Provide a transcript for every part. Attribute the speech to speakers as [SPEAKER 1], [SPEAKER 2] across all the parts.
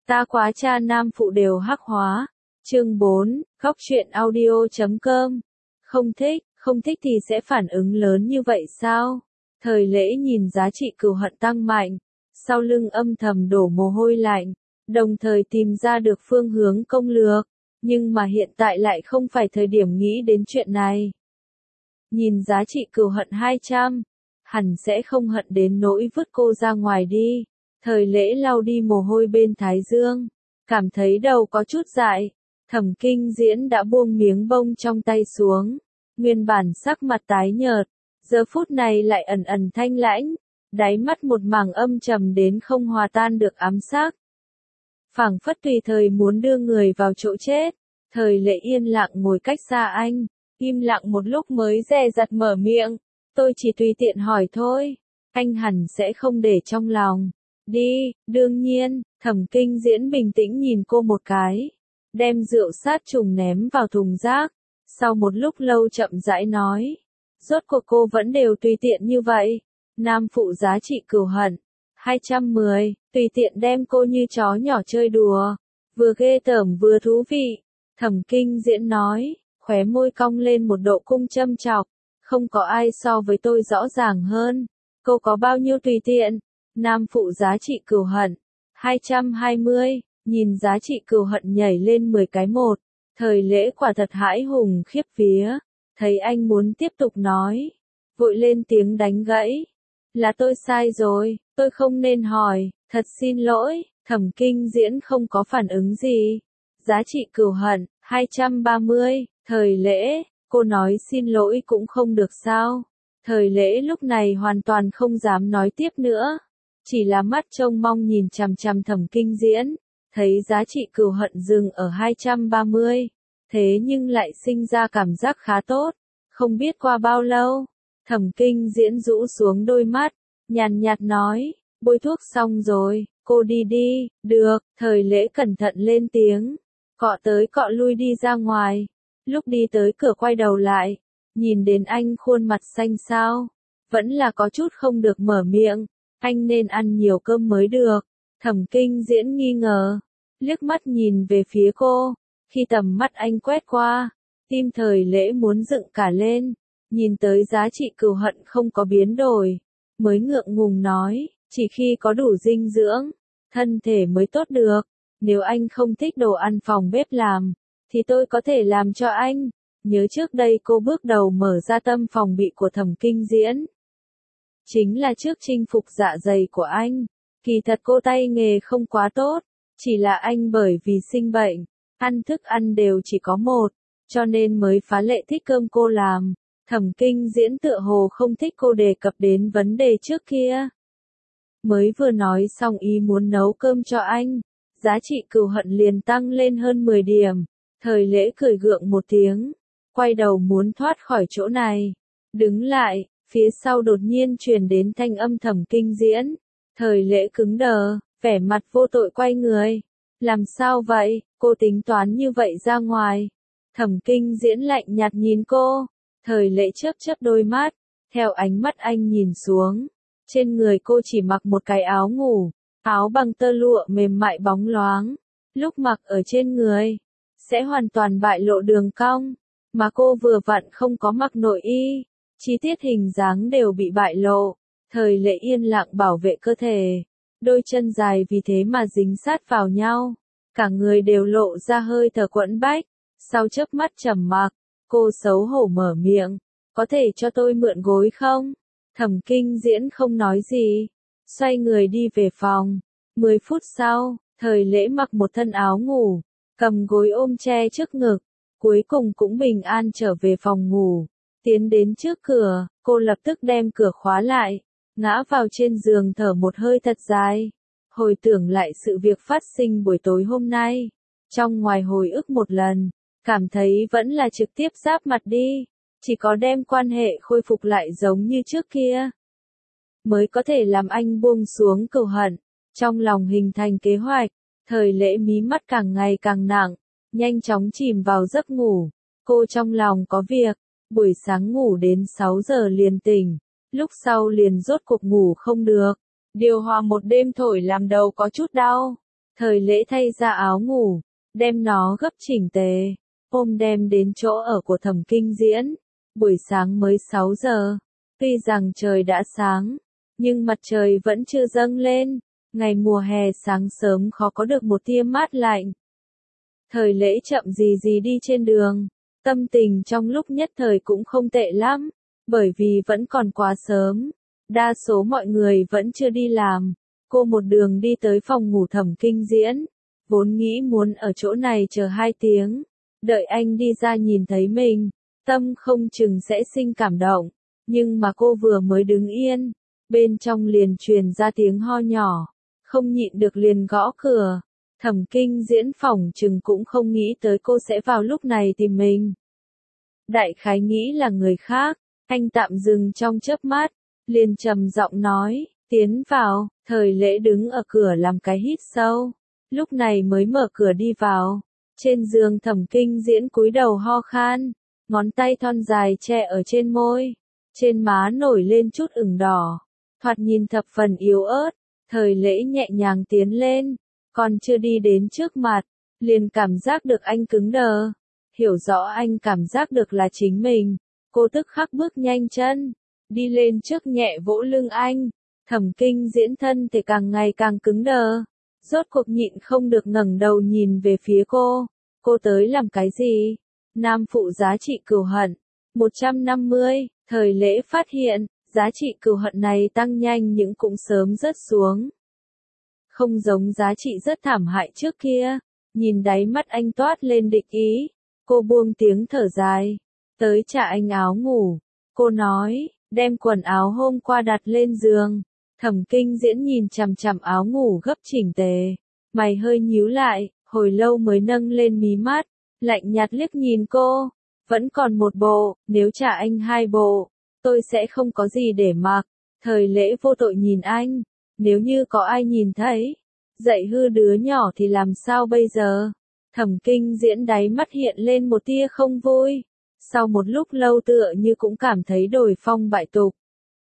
[SPEAKER 1] Ta quá cha nam phụ đều hắc hóa. Chương 4, Góc truyện audio.com. Không thích thì sẽ phản ứng lớn như vậy sao? Thời Lễ nhìn giá trị cừu hận tăng mạnh, sau lưng âm thầm đổ mồ hôi lạnh, đồng thời tìm ra được phương hướng công lược, nhưng mà hiện tại lại không phải thời điểm nghĩ đến chuyện này. Nhìn giá trị cừu hận 200, hẳn sẽ không hận đến nỗi vứt cô ra ngoài đi. Thời Lễ lau đi mồ hôi bên thái dương, cảm thấy đầu có chút dại. Thẩm Kinh Diễn đã buông miếng bông trong tay xuống, nguyên bản sắc mặt tái nhợt, giờ phút này lại ẩn ẩn thanh lãnh, đáy mắt một mảng âm trầm đến không hòa tan được ám sắc. Phảng phất tùy thời muốn đưa người vào chỗ chết. Thời Lễ yên lặng ngồi cách xa anh, im lặng một lúc mới dè dặt mở miệng, tôi chỉ tùy tiện hỏi thôi, anh hẳn sẽ không để trong lòng. Đi, đương nhiên. Thẩm Kinh Diễn bình tĩnh nhìn cô một cái, đem rượu sát trùng ném vào thùng rác, sau một lúc lâu chậm rãi nói, rốt cuộc cô vẫn đều tùy tiện như vậy. Nam phụ giá trị cừu hận 210, tùy tiện đem cô như chó nhỏ chơi đùa, vừa ghê tởm vừa thú vị. Thẩm Kinh Diễn nói, khóe môi cong lên một độ cung châm chọc, không có ai so với tôi rõ ràng hơn. Cô có bao nhiêu tùy tiện? Nam phụ giá trị cừu hận 220, nhìn giá trị cừu hận nhảy lên 10 cái một. Thời Lễ quả thật hãi hùng khiếp vía, thấy anh muốn tiếp tục nói, vội lên tiếng đánh gãy. Là tôi sai rồi, tôi không nên hỏi, thật xin lỗi. Thẩm Kinh Diễn không có phản ứng gì. Giá trị cừu hận 230, Thời Lễ, cô nói xin lỗi cũng không được sao? Thời Lễ lúc này hoàn toàn không dám nói tiếp nữa, chỉ là mắt trông mong nhìn chằm chằm Thẩm Kinh Diễn, thấy giá trị cừu hận dừng ở 230, thế nhưng lại sinh ra cảm giác khá tốt. Không biết qua bao lâu, Thẩm Kinh Diễn rũ xuống đôi mắt, nhàn nhạt nói, bôi thuốc xong rồi, cô đi đi. Được. Thời Lễ cẩn thận lên tiếng, cọ tới cọ lui đi ra ngoài. Lúc đi tới cửa quay đầu lại, nhìn đến anh khuôn mặt xanh xao, vẫn là có chút không được mở miệng. Anh nên ăn nhiều cơm mới được. Thẩm Kinh Diễn nghi ngờ, liếc mắt nhìn về phía cô, khi tầm mắt anh quét qua, tim Thời Lễ muốn dựng cả lên, nhìn tới giá trị cừu hận không có biến đổi, mới ngượng ngùng nói, chỉ khi có đủ dinh dưỡng, thân thể mới tốt được. Nếu anh không thích đồ ăn phòng bếp làm, thì tôi có thể làm cho anh. Nhớ trước đây cô bước đầu mở ra tâm phòng bị của Thẩm Kinh Diễn, chính là trước chinh phục dạ dày của anh. Kỳ thật cô tay nghề không quá tốt, chỉ là anh bởi vì sinh bệnh, ăn thức ăn đều chỉ có một, cho nên mới phá lệ thích cơm cô làm. Thẩm Kinh Diễn tựa hồ không thích cô đề cập đến vấn đề trước kia. Mới vừa nói xong ý muốn nấu cơm cho anh, giá trị cừu hận liền tăng lên hơn 10 điểm. Thời Lễ cười gượng một tiếng, quay đầu muốn thoát khỏi chỗ này. Đứng lại, phía sau đột nhiên truyền đến thanh âm Thẩm Kinh Diễn. Thời Lễ cứng đờ, vẻ mặt vô tội quay người. Làm sao vậy, cô tính toán như vậy ra ngoài? Thẩm Kinh Diễn lạnh nhạt nhìn cô. Thời Lễ chớp chớp đôi mắt, theo ánh mắt anh nhìn xuống. Trên người cô chỉ mặc một cái áo ngủ, áo bằng tơ lụa mềm mại bóng loáng. Lúc mặc ở trên người, sẽ hoàn toàn bại lộ đường cong, mà cô vừa vặn không có mặc nội y. Chi tiết hình dáng đều bị bại lộ. Thời Lễ yên lặng bảo vệ cơ thể, đôi chân dài vì thế mà dính sát vào nhau, cả người đều lộ ra hơi thở quẫn bách. Sau chớp mắt trầm mặc, cô xấu hổ mở miệng, có thể cho tôi mượn gối không? Thẩm Kinh Diễn không nói gì, xoay người đi về phòng. 10 phút sau, Thời Lễ mặc một thân áo ngủ, cầm gối ôm che trước ngực, cuối cùng cũng bình an trở về phòng ngủ. Tiến đến trước cửa, cô lập tức đem cửa khóa lại, ngã vào trên giường thở một hơi thật dài. Hồi tưởng lại sự việc phát sinh buổi tối hôm nay, trong ngoài hồi ức một lần, cảm thấy vẫn là trực tiếp giáp mặt đi, chỉ có đem quan hệ khôi phục lại giống như trước kia, mới có thể làm anh buông xuống cừu hận. Trong lòng hình thành kế hoạch, Thời Lễ mí mắt càng ngày càng nặng, nhanh chóng chìm vào giấc ngủ. Cô trong lòng có việc, buổi sáng ngủ đến 6 giờ liền tỉnh, lúc sau liền rốt cuộc ngủ không được. Điều hòa một đêm thổi làm đầu có chút đau. Thời Lễ thay ra áo ngủ, đem nó gấp chỉnh tề, ôm đem đến chỗ ở của Thẩm Kinh Diễn. Buổi sáng mới 6 giờ, tuy rằng trời đã sáng, nhưng mặt trời vẫn chưa dâng lên, ngày mùa hè sáng sớm khó có được một tia mát lạnh. Thời Lễ chậm gì gì đi trên đường, tâm tình trong lúc nhất thời cũng không tệ lắm, bởi vì vẫn còn quá sớm, đa số mọi người vẫn chưa đi làm. Cô một đường đi tới phòng ngủ Thẩm Kinh Diễn, vốn nghĩ muốn ở chỗ này chờ 2 tiếng, đợi anh đi ra nhìn thấy mình, tâm không chừng sẽ sinh cảm động, nhưng mà cô vừa mới đứng yên, bên trong liền truyền ra tiếng ho nhỏ, không nhịn được liền gõ cửa. Thẩm Kinh Diễn phỏng chừng cũng không nghĩ tới cô sẽ vào lúc này tìm mình. Đại khái nghĩ là người khác, anh tạm dừng trong chớp mắt, liền trầm giọng nói, tiến vào. Thời Lễ đứng ở cửa làm cái hít sâu, lúc này mới mở cửa đi vào. Trên giường Thẩm Kinh Diễn cúi đầu ho khan, ngón tay thon dài che ở trên môi, trên má nổi lên chút ửng đỏ, thoạt nhìn thập phần yếu ớt. Thời Lễ nhẹ nhàng tiến lên, còn chưa đi đến trước mặt, liền cảm giác được anh cứng đờ. Hiểu rõ anh cảm giác được là chính mình, cô tức khắc bước nhanh chân, đi lên trước nhẹ vỗ lưng anh. Thẩm Kinh Diễn thân thể càng ngày càng cứng đờ, rốt cuộc nhịn không được ngẩng đầu nhìn về phía cô. Cô tới làm cái gì? Nam phụ giá trị cừu hận 150. Thời Lễ phát hiện, giá trị cừu hận này tăng nhanh nhưng cũng sớm rớt xuống. Không giống giá trị rất thảm hại trước kia. Nhìn đáy mắt anh toát lên địch ý, cô buông tiếng thở dài, tới trả anh áo ngủ. Cô nói, đem quần áo hôm qua đặt lên giường. Thẩm Kinh Diễn nhìn chằm chằm áo ngủ gấp chỉnh tề, mày hơi nhíu lại, hồi lâu mới nâng lên mí mắt, lạnh nhạt liếc nhìn cô, vẫn còn một bộ, nếu trả anh 2 bộ, tôi sẽ không có gì để mặc. Thời Lễ vô tội nhìn anh, nếu như có ai nhìn thấy, dạy hư đứa nhỏ thì làm sao bây giờ? Thẩm Kinh Diễn đáy mắt hiện lên một tia không vui, sau một lúc lâu tựa như cũng cảm thấy đổi phong bại tục,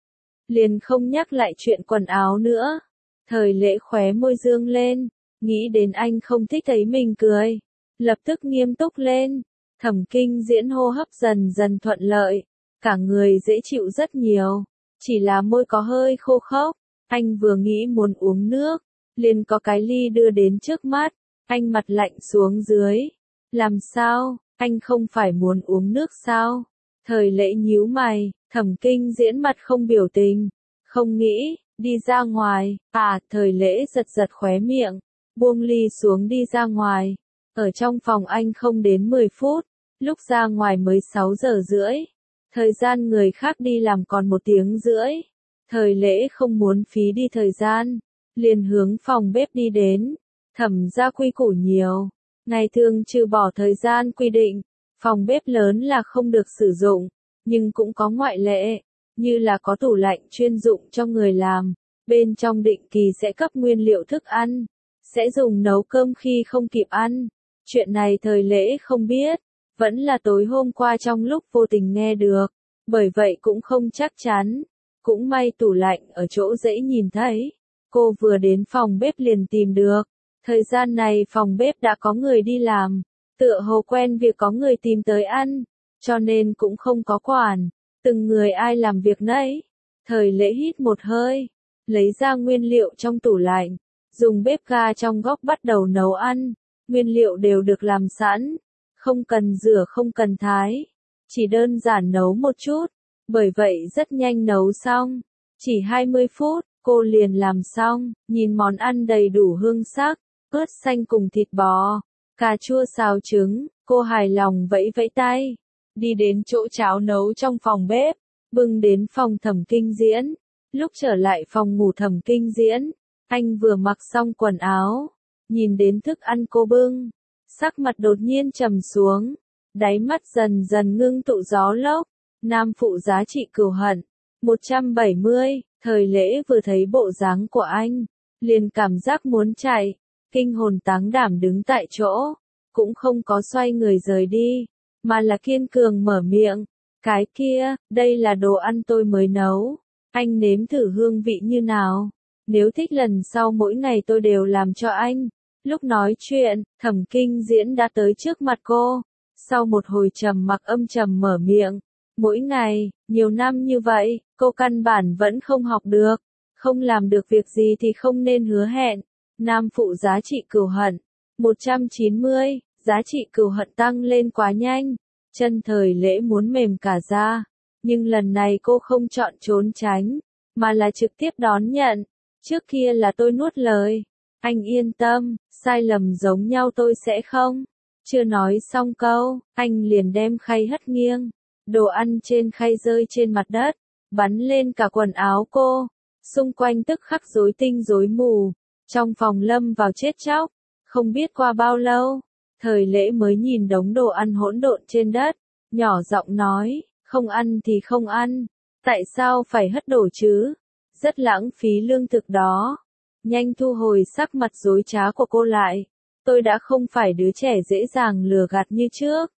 [SPEAKER 1] liền không nhắc lại chuyện quần áo nữa. Thời Lễ khóe môi dương lên, nghĩ đến anh không thích thấy mình cười, lập tức nghiêm túc lên. Thẩm Kinh Diễn hô hấp dần dần thuận lợi, cả người dễ chịu rất nhiều, chỉ là môi có hơi khô khốc. Anh vừa nghĩ muốn uống nước, liền có cái ly đưa đến trước mắt, anh mặt lạnh xuống dưới. Làm sao, anh không phải muốn uống nước sao? Thời Lễ nhíu mày, Thẩm Kinh Diễn mặt không biểu tình, không nghĩ, đi ra ngoài. Thời Lễ giật giật khóe miệng, buông ly xuống đi ra ngoài. Ở trong phòng anh không đến 10 phút, lúc ra ngoài mới 6 giờ rưỡi. Thời gian người khác đi làm còn 1 tiếng rưỡi. Thời Lễ không muốn phí đi thời gian, liền hướng phòng bếp đi đến. Thẩm gia quy củ nhiều, ngày thường trừ bỏ thời gian quy định, phòng bếp lớn là không được sử dụng, nhưng cũng có ngoại lệ, như là có tủ lạnh chuyên dụng cho người làm, bên trong định kỳ sẽ cấp nguyên liệu thức ăn, sẽ dùng nấu cơm khi không kịp ăn. Chuyện này Thời Lễ không biết, vẫn là tối hôm qua trong lúc vô tình nghe được, bởi vậy cũng không chắc chắn. Cũng may tủ lạnh ở chỗ dễ nhìn thấy, cô vừa đến phòng bếp liền tìm được. Thời gian này phòng bếp đã có người đi làm, tựa hồ quen việc có người tìm tới ăn, cho nên cũng không có quản, từng người ai làm việc nấy. Thời Lễ hít một hơi, lấy ra nguyên liệu trong tủ lạnh, dùng bếp ga trong góc bắt đầu nấu ăn. Nguyên liệu đều được làm sẵn, không cần rửa không cần thái, chỉ đơn giản nấu một chút, bởi vậy rất nhanh nấu xong, chỉ 20 phút, cô liền làm xong. Nhìn món ăn đầy đủ hương sắc, ớt xanh cùng thịt bò, cà chua xào trứng, cô hài lòng vẫy vẫy tay, đi đến chỗ cháo nấu trong phòng bếp, bưng đến phòng Thẩm Kinh Diễn. Lúc trở lại phòng ngủ Thẩm Kinh Diễn, anh vừa mặc xong quần áo, nhìn đến thức ăn cô bưng, sắc mặt đột nhiên trầm xuống, đáy mắt dần dần ngưng tụ gió lốc. Nam phụ giá trị cừu hận 170. Thời Lễ vừa thấy bộ dáng của anh, liền cảm giác muốn chạy, kinh hồn táng đảm đứng tại chỗ, cũng không có xoay người rời đi, mà là kiên cường mở miệng, cái kia, đây là đồ ăn tôi mới nấu, anh nếm thử hương vị như nào, nếu thích lần sau mỗi ngày tôi đều làm cho anh. Lúc nói chuyện, Thẩm Kinh Diễn đã tới trước mặt cô. Sau một hồi trầm mặc âm trầm mở miệng. Mỗi ngày, nhiều năm như vậy, cô căn bản vẫn không học được. Không làm được việc gì thì không nên hứa hẹn. Nam phụ giá trị cừu hận. 190, giá trị cừu hận tăng lên quá nhanh. Chân Thời Lễ muốn mềm cả ra. Nhưng lần này cô không chọn trốn tránh, mà là trực tiếp đón nhận. Trước kia là tôi nuốt lời. Anh yên tâm, sai lầm giống nhau tôi sẽ không. Chưa nói xong câu, anh liền đem khay hất nghiêng. Đồ ăn trên khay rơi trên mặt đất, bắn lên cả quần áo cô. Xung quanh tức khắc rối tinh rối mù. Trong phòng lâm vào chết chóc. Không biết qua bao lâu, Thời Lễ mới nhìn đống đồ ăn hỗn độn trên đất. Nhỏ giọng nói, không ăn thì không ăn. Tại sao phải hất đổ chứ? Rất lãng phí lương thực đó. Nhanh thu hồi sắc mặt dối trá của cô lại. Tôi đã không phải đứa trẻ dễ dàng lừa gạt như trước.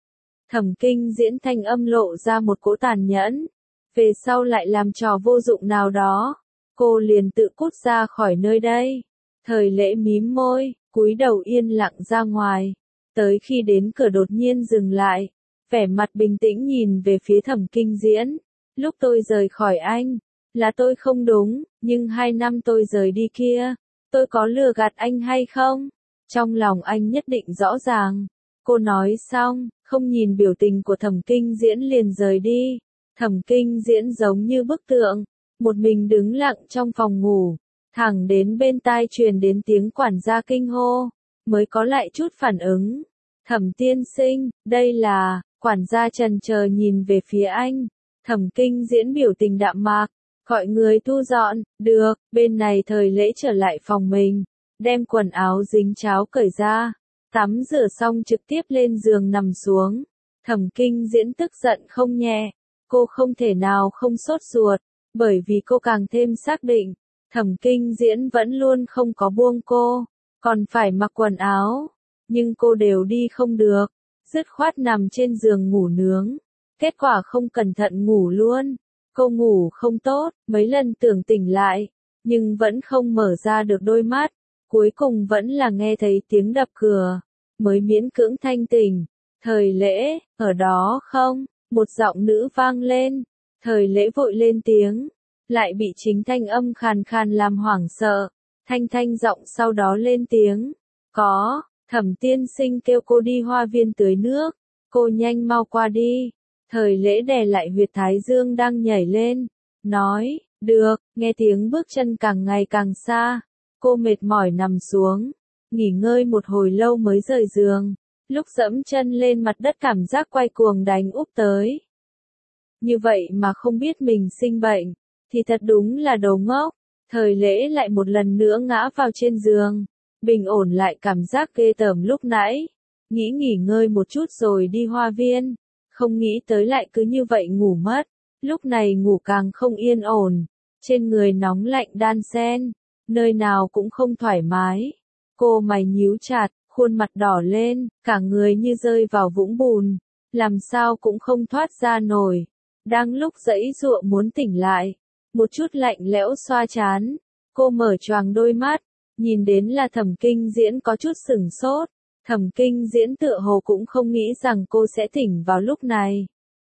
[SPEAKER 1] Thẩm Kinh Diễn thanh âm lộ ra một cỗ tàn nhẫn. Về sau lại làm trò vô dụng nào đó, cô liền tự cút ra khỏi nơi đây. Thời Lễ mím môi, cúi đầu yên lặng ra ngoài. Tới khi đến cửa đột nhiên dừng lại. Vẻ mặt bình tĩnh nhìn về phía Thẩm Kinh Diễn. Lúc tôi rời khỏi anh, là tôi không đúng, nhưng 2 năm tôi rời đi kia, tôi có lừa gạt anh hay không? Trong lòng anh nhất định rõ ràng. Cô nói xong, không nhìn biểu tình của Thẩm Kinh Diễn liền rời đi. Thẩm Kinh Diễn giống như bức tượng, một mình đứng lặng trong phòng ngủ, thẳng đến bên tai truyền đến tiếng quản gia kinh hô, mới có lại chút phản ứng. Thẩm tiên sinh, đây là, quản gia chần chờ nhìn về phía anh. Thẩm Kinh Diễn biểu tình đạm mạc, gọi người thu dọn, được, bên này Thời Lễ trở lại phòng mình, đem quần áo dính cháo cởi ra, tắm rửa xong trực tiếp lên giường nằm xuống. Thẩm Kinh Diễn tức giận không nhẹ, cô không thể nào không sốt ruột, bởi vì cô càng thêm xác định, Thẩm Kinh Diễn vẫn luôn không có buông cô, còn phải mặc quần áo, nhưng cô đều đi không được, dứt khoát nằm trên giường ngủ nướng. Kết quả không cẩn thận ngủ luôn. Cô ngủ không tốt, mấy lần tưởng tỉnh lại, nhưng vẫn không mở ra được đôi mắt. Cuối cùng vẫn là nghe thấy tiếng đập cửa, mới miễn cưỡng thanh tỉnh. Thời Lễ, ở đó không? Một giọng nữ vang lên. Thời Lễ vội lên tiếng, lại bị chính thanh âm khàn khàn làm hoảng sợ. Thanh giọng sau đó lên tiếng. Có, Thẩm tiên sinh kêu cô đi hoa viên tưới nước. Cô nhanh mau qua đi. Thời Lễ đè lại huyệt thái dương đang nhảy lên. Nói, được, nghe tiếng bước chân càng ngày càng xa. Cô mệt mỏi nằm xuống. Nghỉ ngơi một hồi lâu mới rời giường. Lúc dẫm chân lên mặt đất cảm giác quay cuồng đánh úp tới. Như vậy mà không biết mình sinh bệnh, thì thật đúng là đồ ngốc. Thời Lễ lại một lần nữa ngã vào trên giường. Bình ổn lại cảm giác ghê tởm lúc nãy. Nghĩ nghỉ ngơi một chút rồi đi hoa viên. Không nghĩ tới lại cứ như vậy ngủ mất. Lúc này ngủ càng không yên ổn. Trên người nóng lạnh đan xen. Nơi nào cũng không thoải mái. Cô mày nhíu chặt, khuôn mặt đỏ lên, cả người như rơi vào vũng bùn. Làm sao cũng không thoát ra nổi. Đang lúc giãy giụa muốn tỉnh lại. Một chút lạnh lẽo xoa chán. Cô mở choàng đôi mắt. Nhìn đến là Thẩm Kinh Diễn có chút sửng sốt. Thẩm Kinh Diễn tựa hồ cũng không nghĩ rằng cô sẽ tỉnh vào lúc này.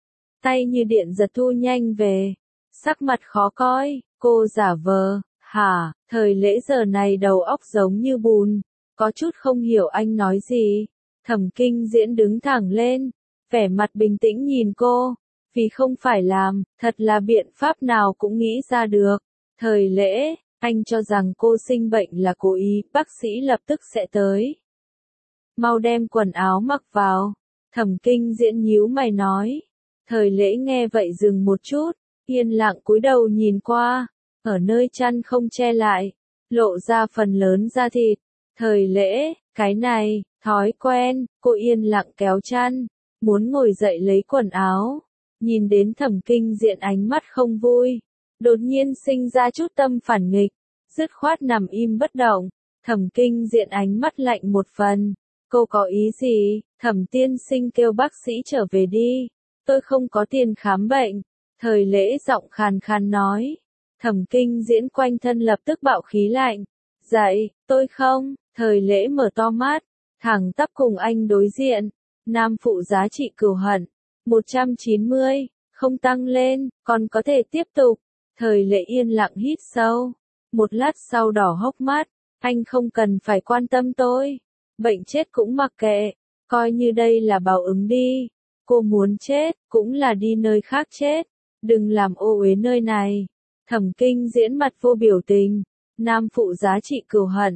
[SPEAKER 1] Tay như điện giật thu nhanh về. Sắc mặt khó coi, cô giả vờ, hả, Thời Lễ giờ này đầu óc giống như bùn. Có chút không hiểu anh nói gì. Thẩm Kinh Diễn đứng thẳng lên, vẻ mặt bình tĩnh nhìn cô. Vì không phải làm, thật là biện pháp nào cũng nghĩ ra được. Thời Lễ, anh cho rằng cô sinh bệnh là cố ý, bác sĩ lập tức sẽ tới. Mau đem quần áo mặc vào. Thẩm Kinh Diễn nhíu mày nói. Thời Lễ nghe vậy dừng một chút, yên lặng cúi đầu nhìn qua, ở nơi chăn không che lại, lộ ra phần lớn da thịt. Thời Lễ, cái này, thói quen, cô yên lặng kéo chăn, muốn ngồi dậy lấy quần áo, nhìn đến Thẩm Kinh Diễn ánh mắt không vui, đột nhiên sinh ra chút tâm phản nghịch, dứt khoát nằm im bất động. Thẩm Kinh Diễn ánh mắt lạnh một phần. Cô có ý gì? Thẩm tiên sinh kêu bác sĩ trở về đi. Tôi không có tiền khám bệnh. Thời Lễ giọng khàn khàn nói. Thẩm Kinh Diễn quanh thân lập tức bạo khí lạnh. Dậy, tôi không. Thời lễ mở to mắt, thẳng tắp cùng anh đối diện. Nam phụ giá trị cừu hận. 190, không tăng lên, còn có thể tiếp tục. Thời lễ yên lặng hít sâu. Một lát sau đỏ hốc mắt, anh không cần phải quan tâm tôi. Bệnh chết cũng mặc kệ, coi như đây là báo ứng đi. Cô muốn chết, cũng là đi nơi khác chết. Đừng làm ô uế nơi này. Thẩm Kinh diễn mặt vô biểu tình. Nam phụ giá trị cừu hận.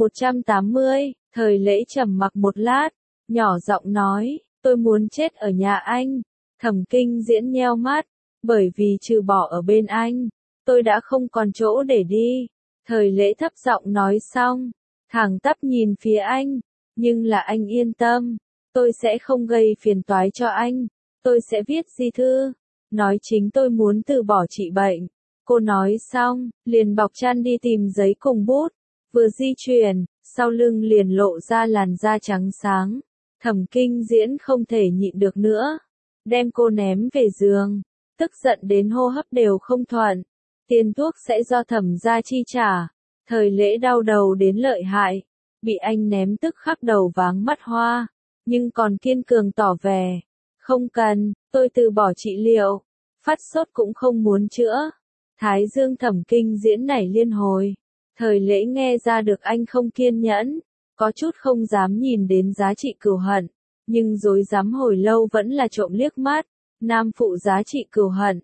[SPEAKER 1] 180, thời lễ trầm mặc một lát, nhỏ giọng nói, tôi muốn chết ở nhà anh. Thẩm Kinh diễn nheo mắt, bởi vì trừ bỏ ở bên anh, tôi đã không còn chỗ để đi. Thời lễ thấp giọng nói xong, thẳng tắp nhìn phía anh, nhưng là anh yên tâm, tôi sẽ không gây phiền toái cho anh, tôi sẽ viết di thư, nói chính tôi muốn từ bỏ trị bệnh. Cô nói xong, liền bọc chăn đi tìm giấy cùng bút, vừa di chuyển, sau lưng liền lộ ra làn da trắng sáng. Thẩm Kinh diễn không thể nhịn được nữa, đem cô ném về giường, tức giận đến hô hấp đều không thuận. Tiền thuốc sẽ do Thẩm gia chi trả. Thời lễ đau đầu đến lợi hại, bị anh ném tức khắc đầu váng mắt hoa, nhưng còn kiên cường tỏ vẻ, không cần, tôi từ bỏ trị liệu, phát sốt cũng không muốn chữa. Thái dương Thẩm Kinh diễn nảy liên hồi, thời lễ nghe ra được anh không kiên nhẫn, có chút không dám nhìn đến giá trị cừu hận, nhưng dối dám hồi lâu vẫn là trộm liếc mắt. Nam phụ giá trị cừu hận.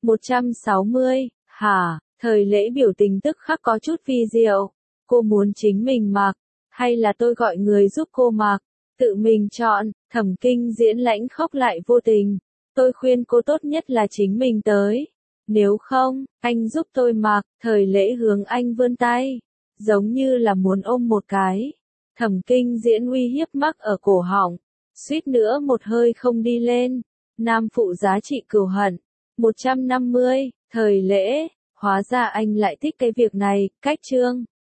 [SPEAKER 1] 160, hả? Thời lễ biểu tình tức khắc có chút vi diệu. Cô muốn chính mình mặc, hay là tôi gọi người giúp cô mặc? Tự mình chọn. Thẩm Kinh diễn lãnh khóc lại vô tình. Tôi khuyên cô tốt nhất là chính mình tới. Nếu không, anh giúp tôi mặc. Thời lễ hướng anh vươn tay, giống như là muốn ôm một cái. Thẩm Kinh diễn uy hiếp mắc ở cổ họng, suýt nữa một hơi không đi lên. Nam phụ giá trị cừu hận. 150, thời lễ, hóa ra anh lại thích cái việc này. Cách chương